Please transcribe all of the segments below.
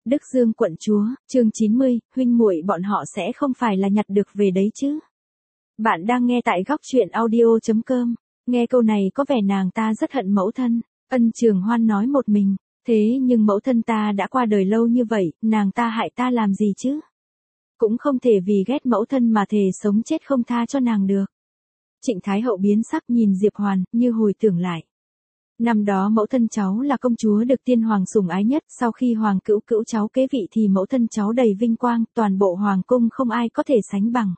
Đức Dương quận chúa, chương 90, huynh muội bọn họ sẽ không phải là nhặt được về đấy chứ. Bạn đang nghe tại góc truyện audio.com, nghe câu này có vẻ nàng ta rất hận mẫu thân, Ân Trường Hoan nói một mình, thế nhưng mẫu thân ta đã qua đời lâu như vậy, nàng ta hại ta làm gì chứ? Cũng không thể vì ghét mẫu thân mà thề sống chết không tha cho nàng được. Trịnh Thái Hậu biến sắc nhìn Diệp Hoàn, như hồi tưởng lại. Năm đó mẫu thân cháu là công chúa được tiên hoàng sủng ái nhất, sau khi hoàng cữu cữu cháu kế vị thì mẫu thân cháu đầy vinh quang, toàn bộ hoàng cung không ai có thể sánh bằng.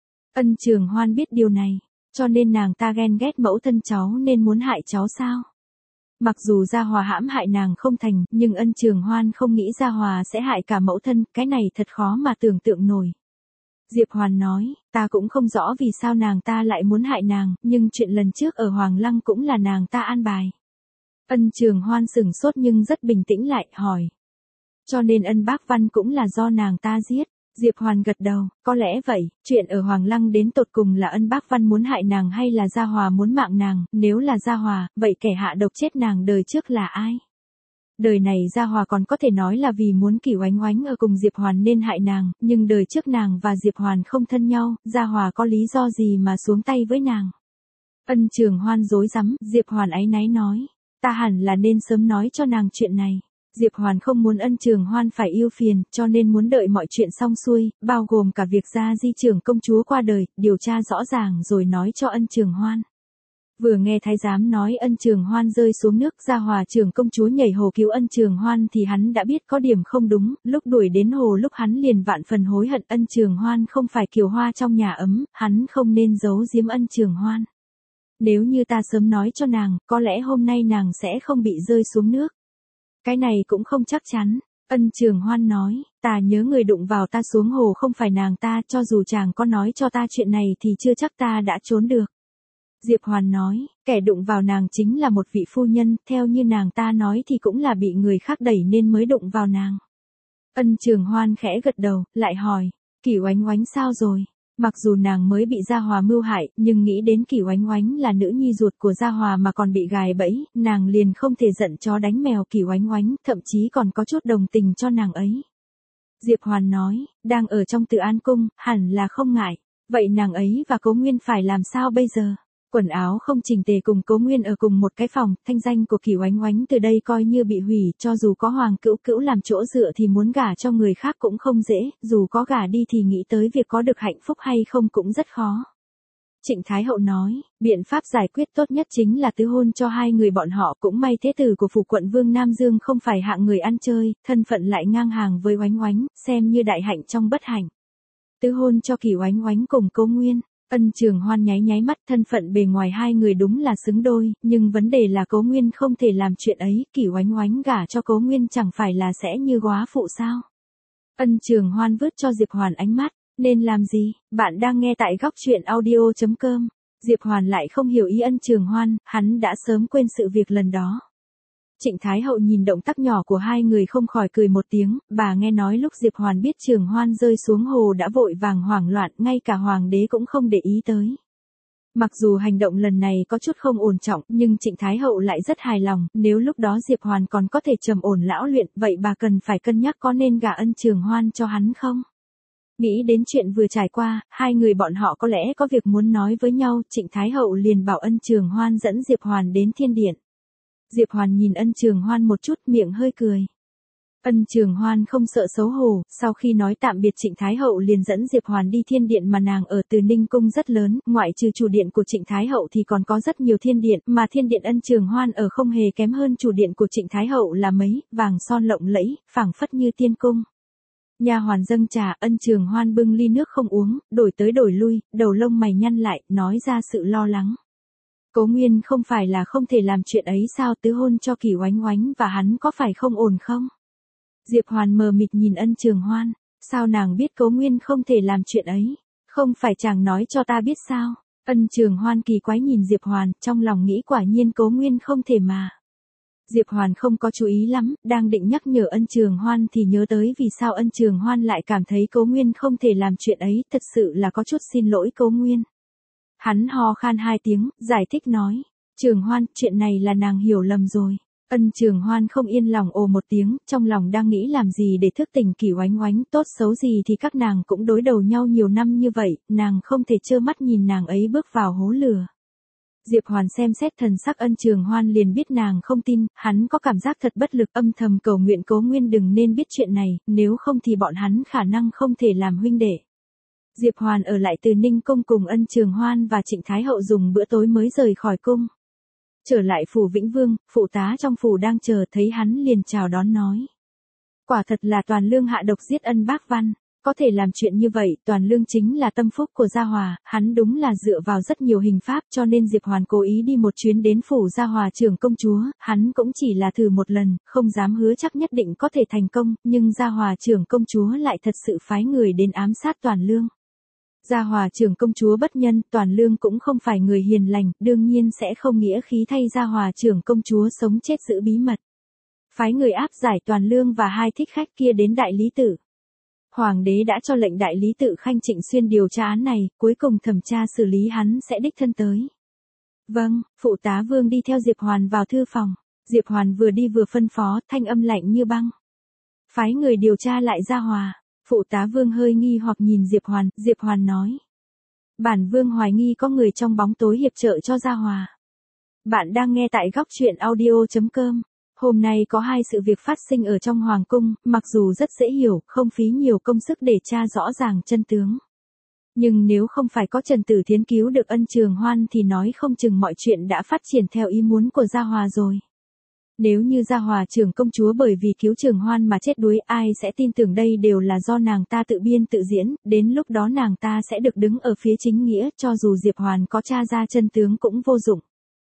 Ân Trường Hoan biết điều này, cho nên nàng ta ghen ghét mẫu thân cháu nên muốn hại cháu sao? Mặc dù Gia Hòa hãm hại nàng không thành, nhưng Ân Trường Hoan không nghĩ Gia Hòa sẽ hại cả mẫu thân, cái này thật khó mà tưởng tượng nổi. Diệp Hoàn nói, ta cũng không rõ vì sao nàng ta lại muốn hại nàng, nhưng chuyện lần trước ở Hoàng Lăng cũng là nàng ta an bài. Ân Trường Hoan sửng sốt nhưng rất bình tĩnh lại, hỏi. Cho nên Ân Bác Văn cũng là do nàng ta giết. Diệp Hoàn gật đầu, có lẽ vậy, chuyện ở Hoàng Lăng đến tột cùng là Ân Bác Văn muốn hại nàng hay là Gia Hòa muốn mạng nàng, nếu là Gia Hòa, vậy kẻ hạ độc chết nàng đời trước là ai? Đời này Gia Hòa còn có thể nói là vì muốn Kỷ Oánh Oánh ở cùng Diệp Hoàn nên hại nàng, nhưng đời trước nàng và Diệp Hoàn không thân nhau, Gia Hòa có lý do gì mà xuống tay với nàng? Ân Trường Hoan rối rắm, Diệp Hoàn áy náy nói, ta hẳn là nên sớm nói cho nàng chuyện này. Diệp Hoàn không muốn Ân Trường Hoan phải yêu phiền, cho nên muốn đợi mọi chuyện xong xuôi, bao gồm cả việc Gia Di trưởng công chúa qua đời, điều tra rõ ràng rồi nói cho Ân Trường Hoan. Vừa nghe thái giám nói Ân Trường Hoan rơi xuống nước, Gia Hòa trưởng công chúa nhảy hồ cứu Ân Trường Hoan thì hắn đã biết có điểm không đúng, lúc đuổi đến hồ lúc hắn liền vạn phần hối hận. Ân Trường Hoan không phải kiều hoa trong nhà ấm, hắn không nên giấu giếm Ân Trường Hoan. Nếu như ta sớm nói cho nàng, có lẽ hôm nay nàng sẽ không bị rơi xuống nước. Cái này cũng không chắc chắn. Ân Trường Hoan nói, ta nhớ người đụng vào ta xuống hồ không phải nàng ta, cho dù chàng có nói cho ta chuyện này thì chưa chắc ta đã trốn được. Diệp Hoàn nói, kẻ đụng vào nàng chính là một vị phu nhân, theo như nàng ta nói thì cũng là bị người khác đẩy nên mới đụng vào nàng. Ân Trường Hoan khẽ gật đầu, lại hỏi, Kỷ Oánh Oánh sao rồi? Mặc dù nàng mới bị Gia Hòa mưu hại, nhưng nghĩ đến Kỷ Oánh Oánh là nữ nhi ruột của Gia Hòa mà còn bị gài bẫy, nàng liền không thể giận chó đánh mèo Kỷ Oánh Oánh, thậm chí còn có chút đồng tình cho nàng ấy. Diệp Hoàn nói, đang ở trong Từ An Cung, hẳn là không ngại. Vậy nàng ấy và Cố Nguyên phải làm sao bây giờ? Quần áo không chỉnh tề cùng Cố Nguyên ở cùng một cái phòng, thanh danh của Kỷ Oánh Oánh từ đây coi như bị hủy, cho dù có Hoàng Cữu Cữu làm chỗ dựa thì muốn gả cho người khác cũng không dễ, dù có gả đi thì nghĩ tới việc có được hạnh phúc hay không cũng rất khó. Trịnh Thái Hậu nói, biện pháp giải quyết tốt nhất chính là tứ hôn cho hai người bọn họ, cũng may thế tử của phủ quận Vương Nam Dương không phải hạng người ăn chơi, thân phận lại ngang hàng với Oánh Oánh, xem như đại hạnh trong bất hạnh. Tứ hôn cho Kỷ Oánh Oánh cùng Cố Nguyên. Ân Trường Hoan nháy nháy mắt, thân phận bề ngoài hai người đúng là xứng đôi, nhưng vấn đề là Cố Nguyên không thể làm chuyện ấy, Kỷ Oánh Oánh gả cho Cố Nguyên chẳng phải là sẽ như góa phụ sao? Ân Trường Hoan vứt cho Diệp Hoàn ánh mắt, nên làm gì? Bạn đang nghe tại góc truyện audio.com. Diệp Hoàn lại không hiểu ý Ân Trường Hoan, hắn đã sớm quên sự việc lần đó. Trịnh Thái Hậu nhìn động tác nhỏ của hai người không khỏi cười một tiếng, bà nghe nói lúc Diệp Hoàn biết Trường Hoan rơi xuống hồ đã vội vàng hoảng loạn, ngay cả hoàng đế cũng không để ý tới. Mặc dù hành động lần này có chút không ổn trọng, nhưng Trịnh Thái Hậu lại rất hài lòng, nếu lúc đó Diệp Hoàn còn có thể trầm ổn lão luyện, vậy bà cần phải cân nhắc có nên gả Ân Trường Hoan cho hắn không? Nghĩ đến chuyện vừa trải qua, hai người bọn họ có lẽ có việc muốn nói với nhau, Trịnh Thái Hậu liền bảo Ân Trường Hoan dẫn Diệp Hoàn đến thiên điện. Diệp Hoàn nhìn Ân Trường Hoan một chút, miệng hơi cười. Ân Trường Hoan không sợ xấu hổ, sau khi nói tạm biệt Trịnh Thái Hậu liền dẫn Diệp Hoàn đi thiên điện mà nàng ở Từ Ninh Cung rất lớn, ngoại trừ chủ điện của Trịnh Thái Hậu thì còn có rất nhiều thiên điện, mà thiên điện Ân Trường Hoan ở không hề kém hơn chủ điện của Trịnh Thái Hậu là mấy, vàng son lộng lẫy, phảng phất như tiên cung. Nha hoàn dâng trà, Ân Trường Hoan bưng ly nước không uống, đổi tới đổi lui, đầu lông mày nhăn lại, nói ra sự lo lắng. Cố Nguyên không phải là không thể làm chuyện ấy sao, tứ hôn cho Kỷ Oánh Oánh và hắn có phải không ổn không? Diệp Hoàn mờ mịt nhìn Ân Trường Hoan, sao nàng biết Cố Nguyên không thể làm chuyện ấy? Không phải chàng nói cho ta biết sao? Ân Trường Hoan kỳ quái nhìn Diệp Hoàn, trong lòng nghĩ quả nhiên Cố Nguyên không thể mà. Diệp Hoàn không có chú ý lắm, đang định nhắc nhở Ân Trường Hoan thì nhớ tới vì sao Ân Trường Hoan lại cảm thấy Cố Nguyên không thể làm chuyện ấy, thật sự là có chút xin lỗi Cố Nguyên. Hắn ho khan hai tiếng, giải thích nói, Trường Hoan, chuyện này là nàng hiểu lầm rồi. Ân Trường Hoan không yên lòng ồ một tiếng, trong lòng đang nghĩ làm gì để thức tỉnh Kỷ Oánh Oánh, tốt xấu gì thì các nàng cũng đối đầu nhau nhiều năm như vậy, nàng không thể trơ mắt nhìn nàng ấy bước vào hố lửa. Diệp Hoàn xem xét thần sắc Ân Trường Hoan liền biết nàng không tin, hắn có cảm giác thật bất lực, âm thầm cầu nguyện Cố Nguyên đừng nên biết chuyện này, nếu không thì bọn hắn khả năng không thể làm huynh đệ. Diệp Hoàn ở lại Từ Ninh cung cùng Ân Trường Hoan và Trịnh Thái Hậu dùng bữa tối mới rời khỏi cung. Trở lại phủ Vĩnh Vương, phụ tá trong phủ đang chờ, thấy hắn liền chào đón nói. Quả thật là Toàn Lương hạ độc giết Ân Bác Văn, có thể làm chuyện như vậy, Toàn Lương chính là tâm phúc của Gia Hòa, hắn đúng là dựa vào rất nhiều hình pháp cho nên Diệp Hoàn cố ý đi một chuyến đến phủ Gia Hòa trưởng công chúa, hắn cũng chỉ là thử một lần, không dám hứa chắc nhất định có thể thành công, nhưng Gia Hòa trưởng công chúa lại thật sự phái người đến ám sát Toàn Lương. Gia Hòa trưởng công chúa bất nhân, Toàn Lương cũng không phải người hiền lành, đương nhiên sẽ không nghĩa khí thay Gia Hòa trưởng công chúa sống chết giữ bí mật. Phái người áp giải Toàn Lương và hai thích khách kia đến Đại Lý Tự. Hoàng đế đã cho lệnh Đại Lý Tự Khanh Trịnh Xuyên điều tra án này, cuối cùng thẩm tra xử lý hắn sẽ đích thân tới. Vâng, phụ tá Vương đi theo Diệp Hoàn vào thư phòng. Diệp Hoàn vừa đi vừa phân phó, thanh âm lạnh như băng. Phái người điều tra lại Gia Hòa. Phụ tá Vương hơi nghi hoặc nhìn Diệp Hoàn nói. Bản Vương hoài nghi có người trong bóng tối hiệp trợ cho Gia Hòa. Bạn đang nghe tại góc truyện audio.com. Hôm nay có hai sự việc phát sinh ở trong Hoàng cung, mặc dù rất dễ hiểu, không phí nhiều công sức để tra rõ ràng chân tướng. Nhưng nếu không phải có Trần Tử Thiến cứu được Ân Trường Hoan thì nói không chừng mọi chuyện đã phát triển theo ý muốn của Gia Hòa rồi. Nếu như Gia Hòa trưởng công chúa bởi vì cứu Trường Hoan mà chết đuối, ai sẽ tin tưởng đây đều là do nàng ta tự biên tự diễn, đến lúc đó nàng ta sẽ được đứng ở phía chính nghĩa, cho dù Diệp Hoàn có tra ra chân tướng cũng vô dụng.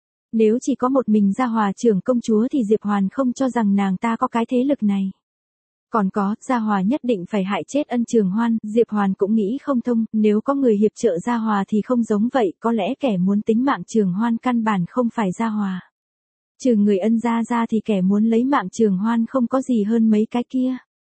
Nếu chỉ có một mình Gia Hòa trưởng công chúa thì Diệp Hoàn không cho rằng nàng ta có cái thế lực này. Còn có, Gia Hòa nhất định phải hại chết Ân Trường Hoan, Diệp Hoàn cũng nghĩ không thông, nếu có người hiệp trợ Gia Hòa thì không giống vậy, có lẽ kẻ muốn tính mạng Trường Hoan căn bản không phải Gia Hòa. Trừ người Ân gia ra thì kẻ muốn lấy mạng Trường Hoan không có gì hơn mấy cái kia.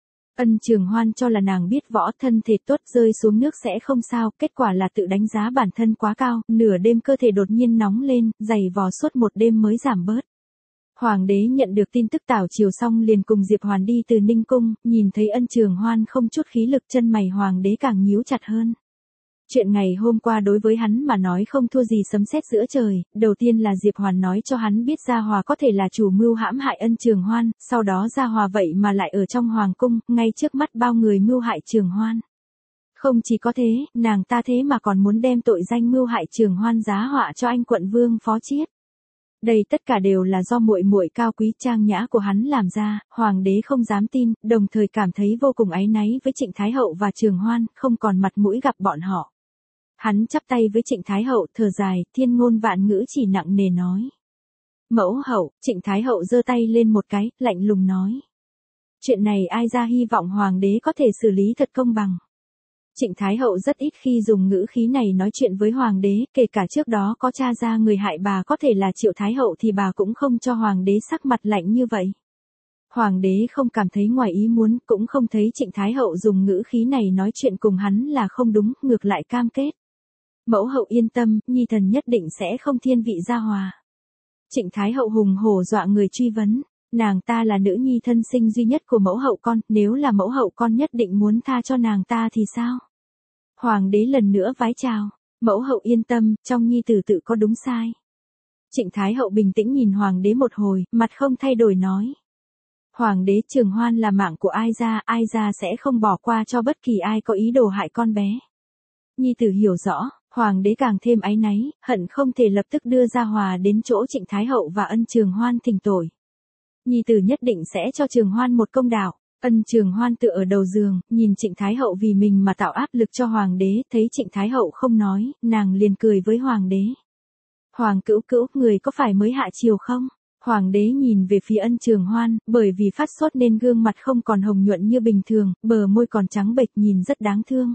Ân Trường Hoan cho là nàng biết võ, thân thể tốt, rơi xuống nước sẽ không sao, kết quả là tự đánh giá bản thân quá cao, nửa đêm cơ thể đột nhiên nóng lên, giày vò suốt một đêm mới giảm bớt. Hoàng đế nhận được tin tức tảo chiều xong liền cùng Diệp Hoàn đi từ Ninh cung, nhìn thấy Ân Trường Hoan không chút khí lực, chân mày Hoàng đế càng nhíu chặt hơn. Chuyện ngày hôm qua đối với hắn mà nói không thua gì sấm sét giữa trời, đầu tiên là Diệp Hoàn nói cho hắn biết Gia Hòa có thể là chủ mưu hãm hại Ân Trường Hoan, sau đó Gia Hòa vậy mà lại ở trong hoàng cung, ngay trước mắt bao người mưu hại Trường Hoan. Không chỉ có thế, nàng ta thế mà còn muốn đem tội danh mưu hại Trường Hoan giá họa cho anh quận vương Phó Chiết. Đây tất cả đều là do muội muội cao quý trang nhã của hắn làm ra, hoàng đế không dám tin, đồng thời cảm thấy vô cùng áy náy với Trịnh Thái Hậu và Trường Hoan, không còn mặt mũi gặp bọn họ. Hắn chắp tay với Trịnh Thái Hậu, thở dài, thiên ngôn vạn ngữ chỉ nặng nề nói. Mẫu hậu, Trịnh Thái Hậu giơ tay lên một cái, lạnh lùng nói. Chuyện này ai ra hy vọng hoàng đế có thể xử lý thật công bằng. Trịnh Thái Hậu rất ít khi dùng ngữ khí này nói chuyện với hoàng đế, kể cả trước đó có tra ra người hại bà có thể là Triệu Thái Hậu thì bà cũng không cho hoàng đế sắc mặt lạnh như vậy. Hoàng đế không cảm thấy ngoài ý muốn, cũng không thấy Trịnh Thái Hậu dùng ngữ khí này nói chuyện cùng hắn là không đúng, ngược lại cam kết. Mẫu hậu yên tâm, nhi thần nhất định sẽ không thiên vị Gia Hòa. Trịnh Thái Hậu hùng hổ dọa người truy vấn, nàng ta là nữ nhi thân sinh duy nhất của mẫu hậu con, nếu là mẫu hậu con nhất định muốn tha cho nàng ta thì sao? Hoàng đế lần nữa vái chào, mẫu hậu yên tâm, trong nhi tử tự có đúng sai. Trịnh Thái Hậu bình tĩnh nhìn hoàng đế một hồi, mặt không thay đổi nói. Hoàng đế, Trường Hoan là mạng của ai ra sẽ không bỏ qua cho bất kỳ ai có ý đồ hại con bé. Nhi tử hiểu rõ, hoàng đế càng thêm áy náy, hận không thể lập tức đưa Gia Hòa đến chỗ Trịnh Thái Hậu và Ân Trường Hoan thỉnh tội. Nhi tử nhất định sẽ cho Trường Hoan một công đạo. Ân Trường Hoan tựa ở đầu giường, nhìn Trịnh Thái Hậu vì mình mà tạo áp lực cho hoàng đế, thấy Trịnh Thái Hậu không nói, nàng liền cười với hoàng đế. Hoàng cữu cữu, người có phải mới hạ triều không? Hoàng đế nhìn về phía Ân Trường Hoan, bởi vì phát sốt nên gương mặt không còn hồng nhuận như bình thường, bờ môi còn trắng bệch nhìn rất đáng thương.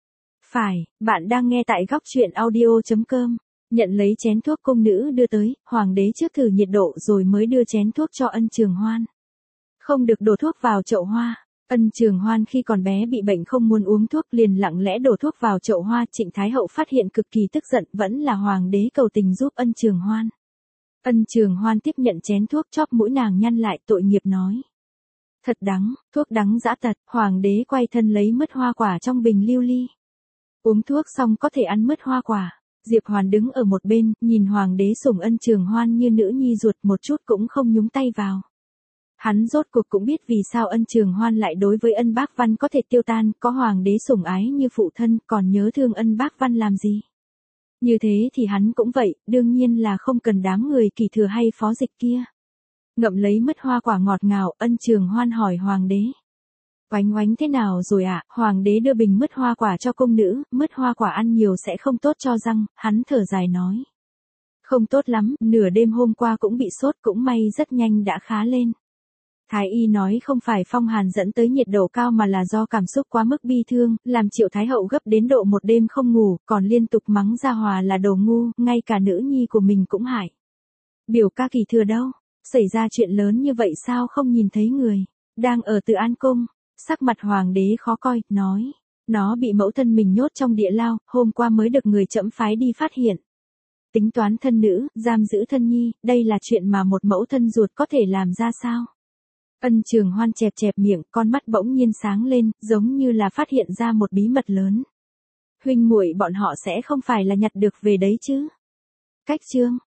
Phải, bạn đang nghe tại góc truyện audio.com. Nhận lấy chén thuốc cung nữ đưa tới, hoàng đế trước thử nhiệt độ rồi mới đưa chén thuốc cho Ân Trường Hoan. Không được đổ thuốc vào chậu hoa. Ân Trường Hoan khi còn bé bị bệnh không muốn uống thuốc liền lặng lẽ đổ thuốc vào chậu hoa. Trịnh Thái Hậu phát hiện cực kỳ tức giận, vẫn là hoàng đế cầu tình giúp Ân Trường Hoan. Ân Trường Hoan tiếp nhận chén thuốc, chóp mũi nàng nhăn lại, tội nghiệp nói. Thật đắng, thuốc đắng dã tật. Hoàng đế quay thân lấy mứt hoa quả trong bình lưu ly. Uống thuốc xong có thể ăn mứt hoa quả. Diệp Hoàn đứng ở một bên, nhìn hoàng đế sủng Ân Trường Hoan như nữ nhi ruột, một chút cũng không nhúng tay vào. Hắn rốt cuộc cũng biết vì sao Ân Trường Hoan lại đối với Ân Bác Văn có thể tiêu tan, có hoàng đế sủng ái như phụ thân, còn nhớ thương Ân Bác Văn làm gì. Như thế thì hắn cũng vậy, đương nhiên là không cần đám người Kỳ Thừa hay Phó Dịch kia. Ngậm lấy mứt hoa quả ngọt ngào, Ân Trường Hoan hỏi hoàng đế. Oánh oánh thế nào rồi ạ? Hoàng đế đưa bình mứt hoa quả cho công nữ, mứt hoa quả ăn nhiều sẽ không tốt cho răng, hắn thở dài nói. Không tốt lắm, nửa đêm hôm qua cũng bị sốt, cũng may rất nhanh đã khá lên. Thái y nói không phải phong hàn dẫn tới nhiệt độ cao mà là do cảm xúc quá mức bi thương, làm Triệu Thái Hậu gấp đến độ một đêm không ngủ, còn liên tục mắng Gia Hòa là đồ ngu, ngay cả nữ nhi của mình cũng hại. Biểu ca Kỳ Thừa đâu? Xảy ra chuyện lớn như vậy sao không nhìn thấy người? Đang ở Từ An Cung. Sắc mặt hoàng đế khó coi, nói. Nó bị mẫu thân mình nhốt trong địa lao, hôm qua mới được người trẫm phái đi phát hiện. Tính toán thân nữ, giam giữ thân nhi, đây là chuyện mà một mẫu thân ruột có thể làm ra sao? Ân Trường Hoan chẹp chẹp miệng, con mắt bỗng nhiên sáng lên, giống như là phát hiện ra một bí mật lớn. Huynh muội bọn họ sẽ không phải là nhặt được về đấy chứ? Cách chương